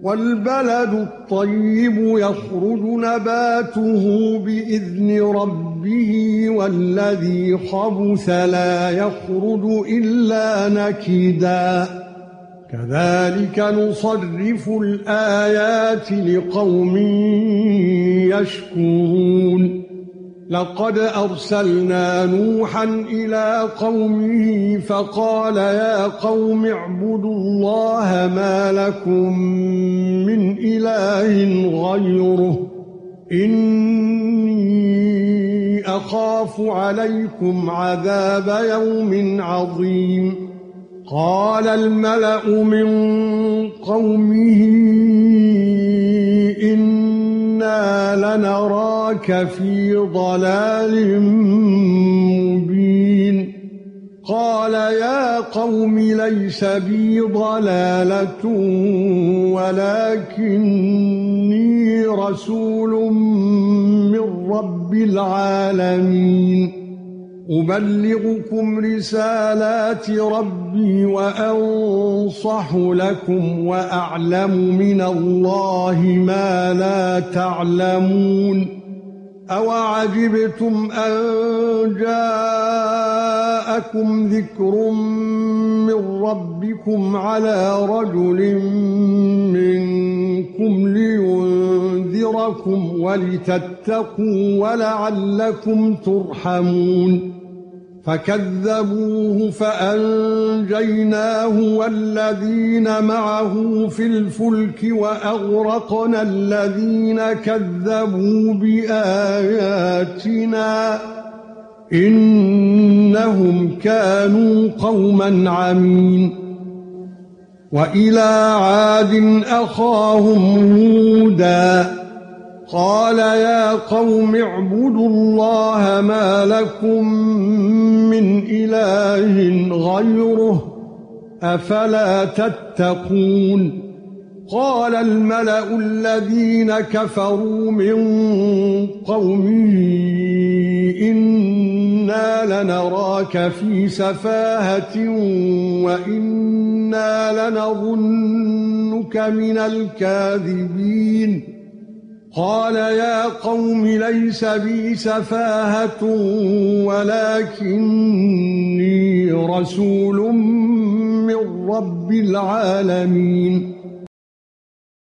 وَالْبَلَدُ الطَّيِّبُ يَخْرُجُ نَبَاتُهُ بِإِذْنِ رَبِّهِ وَالَّذِي خَبُثَ لَا يَخْرُجُ إِلَّا نَكِدًا كَذَلِكَ نُصَرِّفُ الْآيَاتِ لِقَوْمٍ يَشْكُرُونَ لَقَدْ أَرْسَلْنَا نُوحًا إِلَى قَوْمِهِ فَقَالَ يَا قَوْمِ اعْبُدُوا اللَّهَ مَا لَكُمْ مِنْ إِلَٰهٍ غَيْرُهُ إِنِّي أَخَافُ عَلَيْكُمْ عَذَابَ يَوْمٍ عَظِيمٍ قَالَ الْمَلَأُ مِنْ قَوْمِهِ إِنَّا لَنَرَاكَ فِي ضَلَالٍ مُبِينٍ قَالَ يَا قَوْمِ لَيْسَ بِي ضَلَالَةٌ وَلَكِنِّي رَسُولٌ مِّن رَّبِّ الْعَالَمِينَ أُبَلِّغُكُمْ رِسَالَاتِ رَبِّي وَأَنصَحُ لَكُمْ وَأَعْلَمُ مِنَ اللَّهِ مَا لَا تَعْلَمُونَ أَوَعَجِبْتُمْ أَن جَاءَكُمْ ذِكْرٌ مِّن رَّبِّكُمْ عَلَى رَجُلٍ مِّنكُمْ لِيُنذِرَكُمْ وَلِتَتَّقُوا وَلَعَلَّكُمْ تُرْحَمُونَ فَكَذَّبُوهُ فَأَنجَيْنَاهُ وَالَّذِينَ مَعَهُ فِي الْفُلْكِ وَأَغْرَقْنَا الَّذِينَ كَذَّبُوا بِآيَاتِنَا إِنَّهُمْ كَانُوا قَوْمًا عَمِينَ وَإِلَى عَادٍ أَخَاهُمْ هُودًا قَالَ يَا قَوْمِ اعْبُدُوا اللَّهَ مَا لَكُمْ مِنْ إِلَٰهٍ غَيْرُهُ أَفَلَا تَتَّقُونَ قَالَ الْمَلَأُ الَّذِينَ كَفَرُوا مِنْ قَوْمِهِ إِنَّا لَنَرَاكَ فِي سَفَاهَةٍ وَإِنَّا لَنَظُنُّكَ مِنَ الْكَاذِبِينَ قَالَ يَا قَوْمِ لَيْسَ بِي سَفَاهَةٌ وَلَكِنِّي رَسُولٌ مِّن رَّبِّ الْعَالَمِينَ